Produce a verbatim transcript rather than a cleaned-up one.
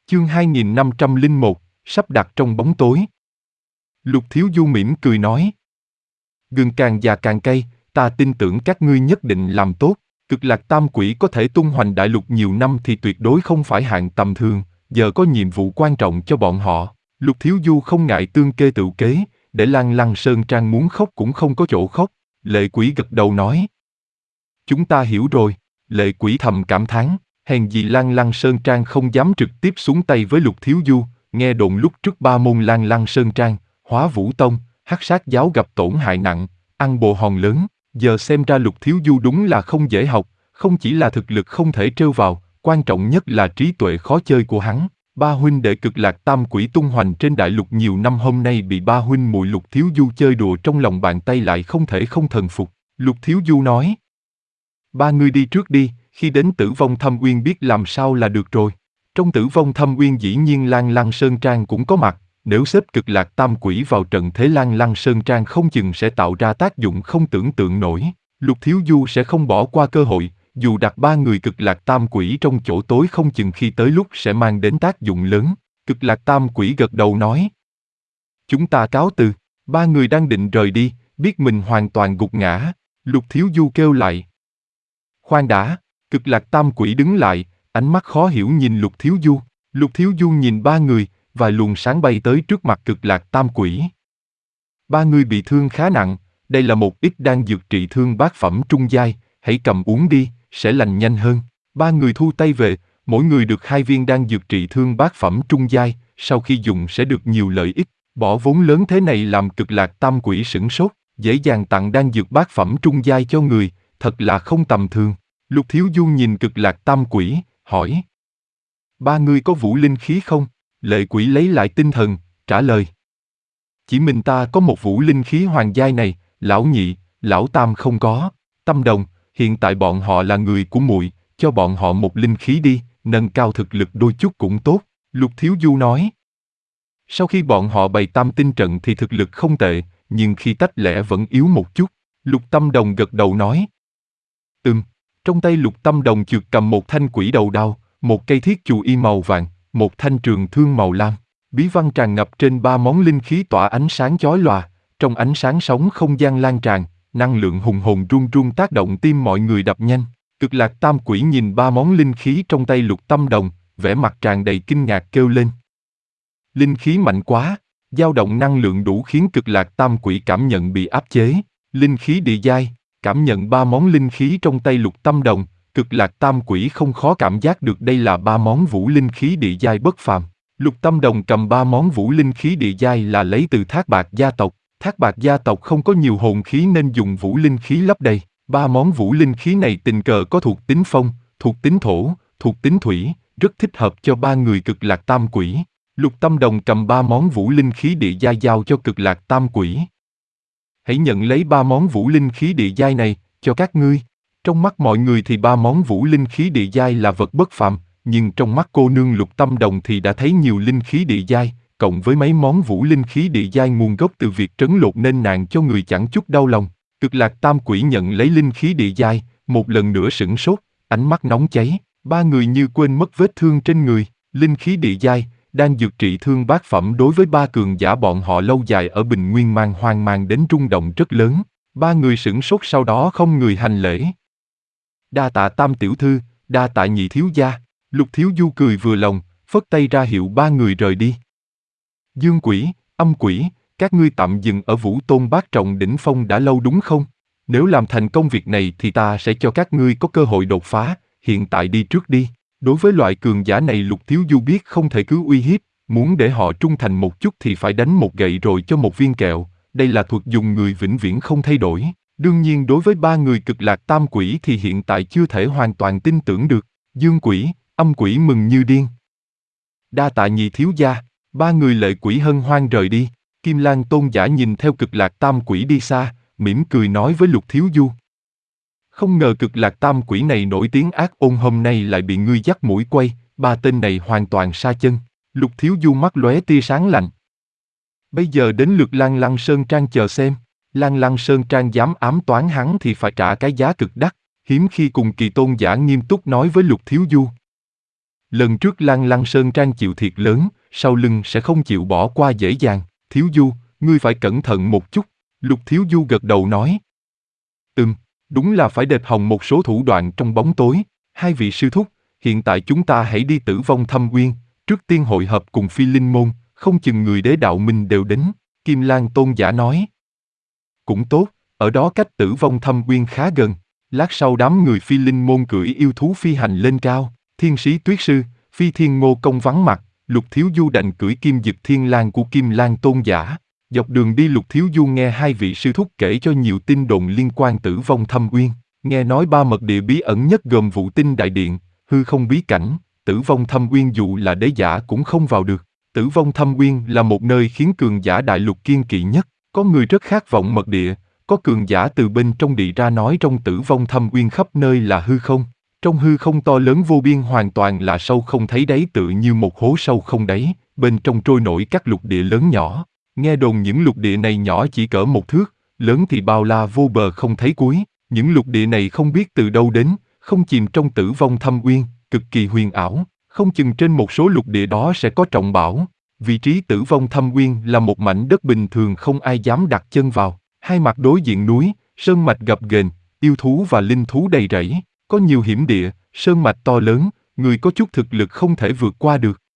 Chương hai nghìn năm trăm lẻ một, sắp đặt trong bóng tối. Lục Thiếu Du mỉm cười nói. Gừng càng già càng cay, ta tin tưởng các ngươi nhất định làm tốt. Cực lạc tam quỷ có thể tung hoành đại lục nhiều năm thì tuyệt đối không phải hạng tầm thường, giờ có nhiệm vụ quan trọng cho bọn họ. Lục Thiếu Du không ngại tương kê tự kế, để Lan Lăng Sơn Trang muốn khóc cũng không có chỗ khóc. Lệ Quỷ gật đầu nói. Chúng ta hiểu rồi. Lệ Quỷ thầm cảm thán, hèn gì Lan Lăng Sơn Trang không dám trực tiếp xuống tay với Lục Thiếu Du. Nghe đồn lúc trước ba môn Lan Lăng Sơn Trang, Hóa Vũ Tông, Hắc Sát Giáo gặp tổn hại nặng, ăn bồ hòn lớn. Giờ xem ra Lục Thiếu Du đúng là không dễ học, không chỉ là thực lực không thể trêu vào, quan trọng nhất là trí tuệ khó chơi của hắn. Ba huynh đệ Cực Lạc Tam Quỷ tung hoành trên đại lục nhiều năm hôm nay bị ba huynh muội Lục Thiếu Du chơi đùa trong lòng bàn tay lại không thể không thần phục. Lục Thiếu Du nói. Ba ngươi đi trước đi, khi đến Tử Vong Thâm Uyên biết làm sao là được rồi. Trong Tử Vong Thâm Uyên dĩ nhiên Lan Lăng Sơn Trang cũng có mặt, nếu xếp Cực Lạc Tam Quỷ vào trận thế Lan Lăng Sơn Trang không chừng sẽ tạo ra tác dụng không tưởng tượng nổi. Lục Thiếu Du sẽ không bỏ qua cơ hội, dù đặt ba người Cực Lạc Tam Quỷ trong chỗ tối không chừng khi tới lúc sẽ mang đến tác dụng lớn. Cực Lạc Tam Quỷ gật đầu nói. Chúng ta cáo từ, ba người đang định rời đi, biết mình hoàn toàn gục ngã. Lục Thiếu Du kêu lại. Khoan đã, Cực Lạc Tam Quỷ đứng lại, ánh mắt khó hiểu nhìn Lục Thiếu Du. Lục Thiếu Du nhìn ba người, vài luồng sáng bay tới trước mặt Cực Lạc Tam Quỷ. Ba người bị thương khá nặng, đây là một ít đan dược trị thương bát phẩm trung giai, hãy cầm uống đi, sẽ lành nhanh hơn. Ba người thu tay về, mỗi người được hai viên đan dược trị thương bát phẩm trung giai, sau khi dùng sẽ được nhiều lợi ích. Bỏ vốn lớn thế này làm Cực Lạc Tam Quỷ sửng sốt, dễ dàng tặng đan dược bát phẩm trung giai cho người, thật là không tầm thường. Lục Thiếu Du nhìn Cực Lạc Tam Quỷ, hỏi. Ba người có vũ linh khí không? Lệ Quỷ lấy lại tinh thần, trả lời. Chỉ mình ta có một vũ linh khí hoàng giai này, lão nhị, lão tam không có. Tâm Đồng, hiện tại bọn họ là người của muội, cho bọn họ một linh khí đi, nâng cao thực lực đôi chút cũng tốt. Lục Thiếu Du nói. Sau khi bọn họ bày tam tinh trận thì thực lực không tệ, nhưng khi tách lẻ vẫn yếu một chút. Lục Tâm Đồng gật đầu nói. Ừm, trong tay Lục Tâm Đồng chợt cầm một thanh quỷ đầu đao, một cây thiết chù y màu vàng, một thanh trường thương màu lam. Bí văn tràn ngập trên ba món linh khí tỏa ánh sáng chói lòa, trong ánh sáng sóng không gian lan tràn, năng lượng hùng hồn run run tác động tim mọi người đập nhanh. Cực Lạc Tam Quỷ nhìn ba món linh khí trong tay Lục Tâm Đồng, vẻ mặt tràn đầy kinh ngạc kêu lên. Linh khí mạnh quá, dao động năng lượng đủ khiến Cực Lạc Tam Quỷ cảm nhận bị áp chế. Linh khí địa giai, cảm nhận ba món linh khí trong tay Lục Tâm Đồng, Cực Lạc Tam Quỷ không khó cảm giác được đây là ba món vũ linh khí địa giai bất phàm. Lục Tâm Đồng cầm ba món vũ linh khí địa giai là lấy từ Thác Bạt gia tộc. Thác Bạt gia tộc không có nhiều hồn khí nên dùng vũ linh khí lấp đầy. Ba món vũ linh khí này tình cờ có thuộc tính phong, thuộc tính thổ, thuộc tính thủy, rất thích hợp cho ba người Cực Lạc Tam Quỷ. Lục Tâm Đồng cầm ba món vũ linh khí địa giai giao cho Cực Lạc Tam Quỷ. Hãy nhận lấy ba món vũ linh khí địa giai này, cho các ngươi. Trong mắt mọi người thì ba món vũ linh khí địa giai là vật bất phàm, nhưng trong mắt cô nương Lục Tâm Đồng thì đã thấy nhiều linh khí địa giai, cộng với mấy món vũ linh khí địa giai nguồn gốc từ việc trấn lột nên nàng cho người chẳng chút đau lòng. Cực Lạc Tam Quỷ nhận lấy linh khí địa giai, một lần nữa sửng sốt, ánh mắt nóng cháy, ba người như quên mất vết thương trên người. Linh khí địa giai, đang dược trị thương bát phẩm đối với ba cường giả bọn họ lâu dài ở Bình Nguyên mang hoang mang đến rung động rất lớn. Ba người sửng sốt sau đó không người hành lễ. Đa tạ Tam tiểu thư, đa tạ Nhị thiếu gia. Lục Thiếu Du cười vừa lòng, phất tay ra hiệu ba người rời đi. Dương Quỷ, Âm Quỷ, các ngươi tạm dừng ở Vũ Tôn Bát Trọng đỉnh phong đã lâu đúng không? Nếu làm thành công việc này thì ta sẽ cho các ngươi có cơ hội đột phá, hiện tại đi trước đi. Đối với loại cường giả này Lục Thiếu Du biết không thể cứ uy hiếp, muốn để họ trung thành một chút thì phải đánh một gậy rồi cho một viên kẹo, đây là thuật dùng người vĩnh viễn không thay đổi. Đương nhiên đối với ba người Cực Lạc Tam Quỷ thì hiện tại chưa thể hoàn toàn tin tưởng được. Dương Quỷ, Âm Quỷ mừng như điên. Đa tạ Nhị thiếu gia, ba người Lệ Quỷ hân hoan rời đi. Kim Lan Tôn giả nhìn theo Cực Lạc Tam Quỷ đi xa, mỉm cười nói với Lục Thiếu Du. Không ngờ Cực Lạc Tam Quỷ này nổi tiếng ác ôn hôm nay lại bị ngươi dắt mũi quay, ba tên này hoàn toàn sa chân. Lục Thiếu Du mắt lóe tia sáng lạnh. Bây giờ đến lượt Lan Lăng Sơn Trang chờ xem, Lan Lăng Sơn Trang dám ám toán hắn thì phải trả cái giá cực đắt. Hiếm khi cùng Kỳ Tôn giả nghiêm túc nói với Lục Thiếu Du. Lần trước Lan Lăng Sơn Trang chịu thiệt lớn, sau lưng sẽ không chịu bỏ qua dễ dàng. Thiếu Du, ngươi phải cẩn thận một chút. Lục Thiếu Du gật đầu nói. Ừm, đúng là phải đề phòng một số thủ đoạn trong bóng tối. Hai vị sư thúc, hiện tại chúng ta hãy đi Tử Vong Thâm Uyên, trước tiên hội hợp cùng Phi Linh Môn, không chừng người Đế Đạo Minh đều đến. Kim Lan Tôn giả nói. Cũng tốt, ở đó cách Tử Vong Thâm Uyên khá gần. Lát sau đám người Phi Linh Môn cưỡi yêu thú phi hành lên cao. Thiên Sĩ Tuyết Sư, Phi Thiên Ngô Công vắng mặt, Lục Thiếu Du đành cưỡi Kim Dực Thiên Lang của Kim Lan Tôn giả. Dọc đường đi Lục Thiếu Du nghe hai vị sư thúc kể cho nhiều tin đồn liên quan Tử Vong Thâm Uyên. Nghe nói ba mật địa bí ẩn nhất gồm Vũ Tinh Đại Điện, hư không bí cảnh, Tử Vong Thâm Uyên dù là đế giả cũng không vào được. Tử Vong Thâm Uyên là một nơi khiến cường giả đại lục kiên kỵ nhất. Có người rất khát vọng mật địa, có cường giả từ bên trong địa ra nói trong Tử Vong Thâm Uyên khắp nơi là hư không. Trong hư không to lớn vô biên hoàn toàn là sâu không thấy đáy tựa như một hố sâu không đáy, bên trong trôi nổi các lục địa lớn nhỏ. Nghe đồn những lục địa này nhỏ chỉ cỡ một thước, lớn thì bao la vô bờ không thấy cuối. Những lục địa này không biết từ đâu đến, không chìm trong Tử Vong Thâm Uyên, cực kỳ huyền ảo, không chừng trên một số lục địa đó sẽ có trọng bảo. Vị trí Tử Vong Thâm Uyên là một mảnh đất bình thường không ai dám đặt chân vào, hai mặt đối diện núi, sơn mạch gập ghềnh, yêu thú và linh thú đầy rẫy, có nhiều hiểm địa, sơn mạch to lớn, người có chút thực lực không thể vượt qua được.